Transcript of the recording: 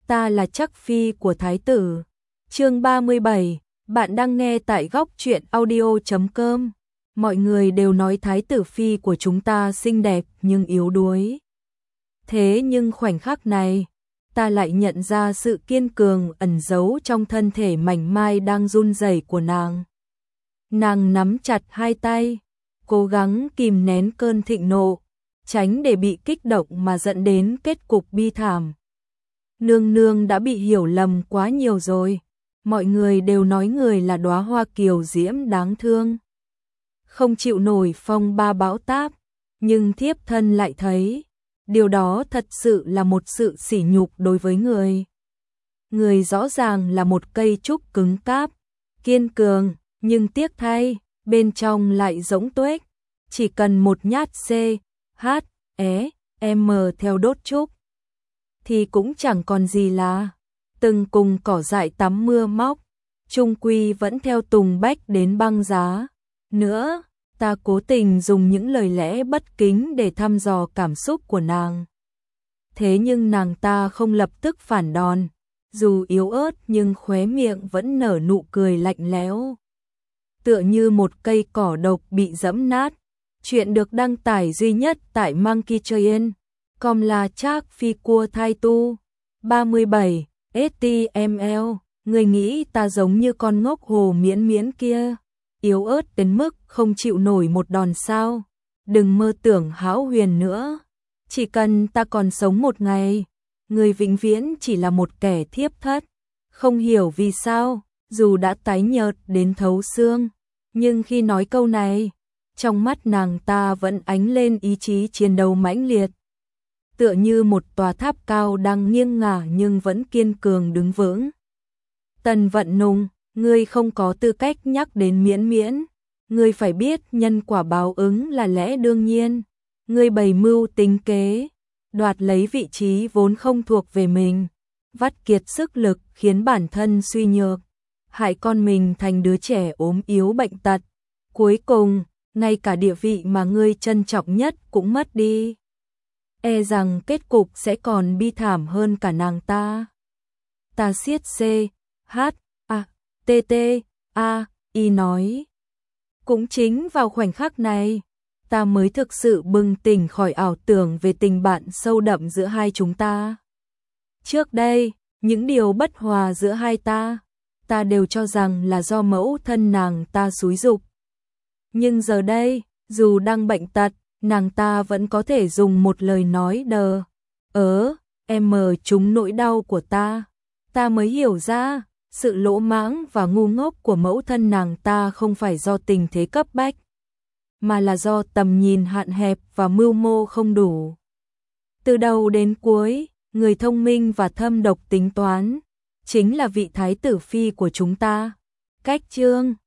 ta là chắc phi của thái tử. Chương 37, bạn đang nghe tại góc truyện audio.com. Mọi người đều nói thái tử phi của chúng ta xinh đẹp nhưng yếu đuối. Thế nhưng khoảnh khắc này, ta lại nhận ra sự kiên cường ẩn giấu trong thân thể mảnh mai đang run rẩy của nàng. Nàng nắm chặt hai tay, cố gắng kìm nén cơn thịnh nộ, tránh để bị kích động mà dẫn đến kết cục bi thảm. Nương nương đã bị hiểu lầm quá nhiều rồi, mọi người đều nói người là đóa hoa kiều diễm đáng thương, không chịu nổi phong ba bão táp, nhưng thiếp thân lại thấy, điều đó thật sự là một sự sỉ nhục đối với người. Người rõ ràng là một cây trúc cứng cáp, kiên cường, nhưng tiếc thay, bên trong lại rỗng tuếch, chỉ cần một nhát C, H, E, M theo đốt trúc, thì cũng chẳng còn gì là, từng cùng cỏ dại tắm mưa móc, chung quy vẫn theo tùng bách đến băng giá. Nữa, ta cố tình dùng những lời lẽ bất kính để thăm dò cảm xúc của nàng. Thế nhưng nàng ta không lập tức phản đòn, dù yếu ớt nhưng khóe miệng vẫn nở nụ cười lạnh lẽo. Tựa như một cây cỏ độc bị giẫm nát. Chuyện được đăng tải duy nhất tại monkeytrain.com là Trác Phi Cua Thai Tu. 37, HTML, người nghĩ ta giống như con ngốc hồ miễn miễn kia, yếu ớt đến mức không chịu nổi một đòn sao? Đừng mơ tưởng hão huyền nữa. Chỉ cần ta còn sống một ngày, người vĩnh viễn chỉ là một kẻ thiếp thất. Không hiểu vì sao, dù đã tái nhợt đến thấu xương, nhưng khi nói câu này, trong mắt nàng ta vẫn ánh lên ý chí chiến đấu mãnh liệt. Tựa như một tòa tháp cao đang nghiêng ngả nhưng vẫn kiên cường đứng vững. Tần Vận Nùng, ngươi không có tư cách nhắc đến miễn miễn. Ngươi phải biết nhân quả báo ứng là lẽ đương nhiên. Ngươi bày mưu tính kế, đoạt lấy vị trí vốn không thuộc về mình, vắt kiệt sức lực khiến bản thân suy nhược, hại con mình thành đứa trẻ ốm yếu bệnh tật. Cuối cùng, ngay cả địa vị mà ngươi trân trọng nhất cũng mất đi. E rằng kết cục sẽ còn bi thảm hơn cả nàng ta. Ta siết C, H, A, T, T, A, I nói. Cũng chính vào khoảnh khắc này, ta mới thực sự bừng tỉnh khỏi ảo tưởng về tình bạn sâu đậm giữa hai chúng ta. Trước đây, những điều bất hòa giữa hai ta đều cho rằng là do mẫu thân nàng ta xúi giục. Nhưng giờ đây, dù đang bệnh tật, nàng ta vẫn có thể dùng một lời nói đờ em trúng nỗi đau của ta. Ta mới hiểu ra, sự lỗ mãng và ngu ngốc của mẫu thân nàng ta không phải do tình thế cấp bách, mà là do tầm nhìn hạn hẹp và mưu mô không đủ. Từ đầu đến cuối, người thông minh và thâm độc tính toán, chính là vị thái tử phi của chúng ta. Cách chương